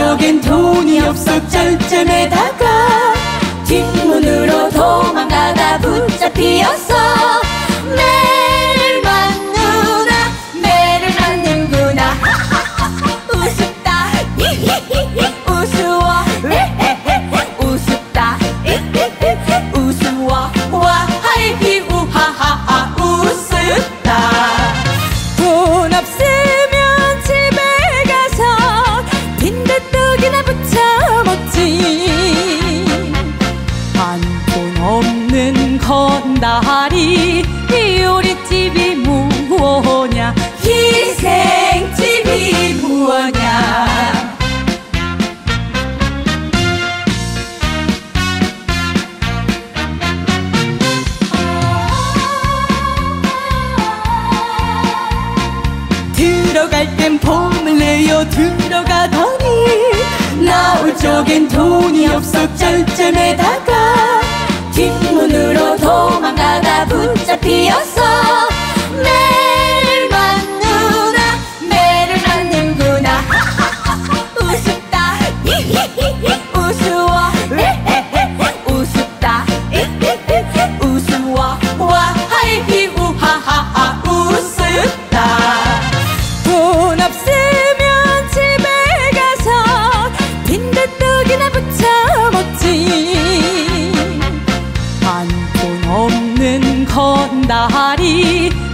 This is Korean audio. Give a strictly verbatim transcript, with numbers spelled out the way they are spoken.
쪽엔 돈이 없어 쩔쩔매다가 뒷문으로 도망가다 붙잡히었어. 매를 맞누나 매를 맞는구나. 우습다 우스워 우습다 우스워 와 하이피 우하하하 우습다. 돈 없으면 집에 가서 빈대떡이나 부쳐 먹지. 한 돈 없는 건다리 요리집이 무엇냐 희생집이 무엇냐. 들어갈 땐 폼을 내어 들어가더니 나올 쪽엔 돈이 없어 쩔쩔매다가 뒷문으로 도망가다 붙잡히었어. 매를 맞누나 매를 맞는구나. 우습다 우스워 우습다 우스워 와 하이피 우하하하 우습다. 돈 없으면 집에 가서 빈대떡이나 부쳐 먹지. 한 돈 없는 건다리